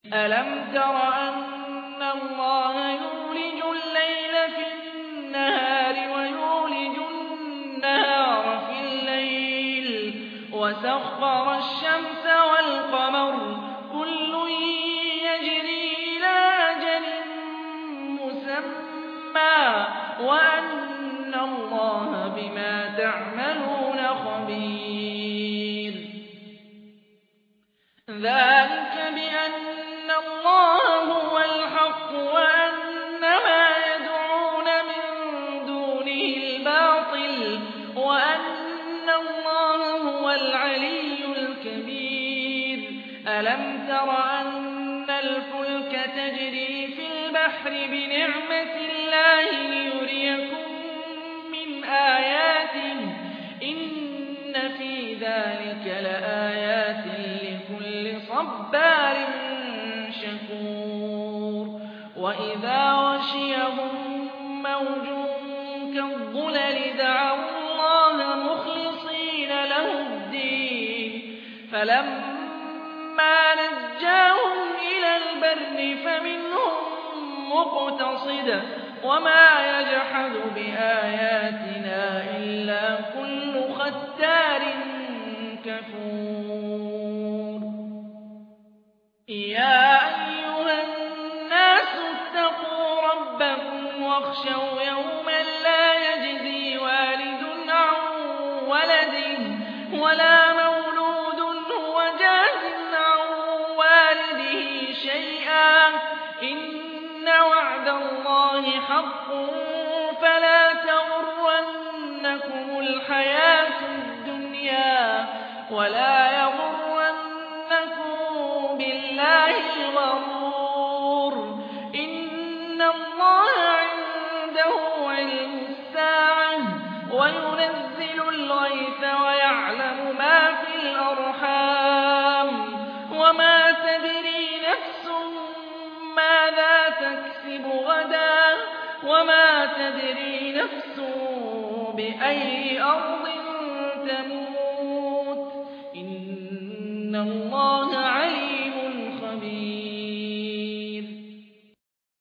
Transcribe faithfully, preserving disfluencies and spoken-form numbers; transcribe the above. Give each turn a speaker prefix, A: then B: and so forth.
A: أَلَمْ تَرَ أَنَّ اللَّهَ يُولِجُ اللَّيْلَ فِي النَّهَارِ وَيُولِجُ النَّهَارَ فِي اللَّيْلِ وَسَخَّرَ الشَّمْسَ وَالْقَمَرَ كُلٌّ يَجْرِي إِلَىٰ أَجَلٍ مُّسَمًّى وَأَنَّ اللَّهَ بِمَا تَعْمَلُونَ خَبِيرٌ ذَٰلِكَ بِأَنَّ اللَّهَ هُوَ الْحَقُّ وَأَنَّ مَا يَدْعُونَ مِن دُونِهِ الْبَاطِلُ وَأَنَّ اللَّهَ هُوَ الْعَلِيُّ الْكَبِيرُ أَلَمْ تَرَ أَنَّ الْفُلْكَ تَجْرِي فِي الْبَحْرِ بِنِعْمَتِ اللَّهِ لِيُرِيَكُم مِّنْ آيَاتِهِ ۚ إِنَّ فِي ذَٰلِكَ لَآيَاتٍ لِّكُلِّ صَبَّارٍ شَكُورٍ وَإِذَا غَشِيَهُم مَّوْجٌ كَالظُّلَلِ دَعَوُا اللَّهَ مُخْلِصِينَ لَهُ الدِّينَ فَلَمَّا نَجَّاهُمْ إِلَى الْبَرِّ فَمِنْهُم مُّقْتَصِدٌ وَمَا يَجْحَدُ بِآيَاتِنَا إِلَّا كُلُّ خَتَّارٍ كَفُورٍ يَا أَيُّهَا النَّاسُ اتَّقُوا رَبَّكُمْ وَاخْشَوْا يَوْمًا لَّا يَجْزِي وَالِدٌ عَن وَلَدِهِ وَلَا مَوْلُودٌ هُوَ جَازٍ عَن وَالِدِهِ شَيْئًا ۚ إِنَّ وَعْدَ اللَّهِ حَقٌّ فَلَا تَغُرَّنَّكُمُ الْحَيَاةُ الدُّنْيَا وَلَا يَغُرَّنَّكُم بِاللَّهِ الْغَرُورُ إِنَّ اللَّهَ عِندَهُ عِلْمُ السَّاعَةِ وَيُنَزِّلُ الْغَيْثَ وَيَعْلَمُ مَا فِي الْأَرْحَامِ وَمَا تَدْرِي نَفْسٌ مَّاذَا تَكْسِبُ غَدًا وَمَا تَدْرِي نَفْسٌ بِأَيِّ أَرْضٍ تَمُوتُ ۚ إِنَّ اللَّهَ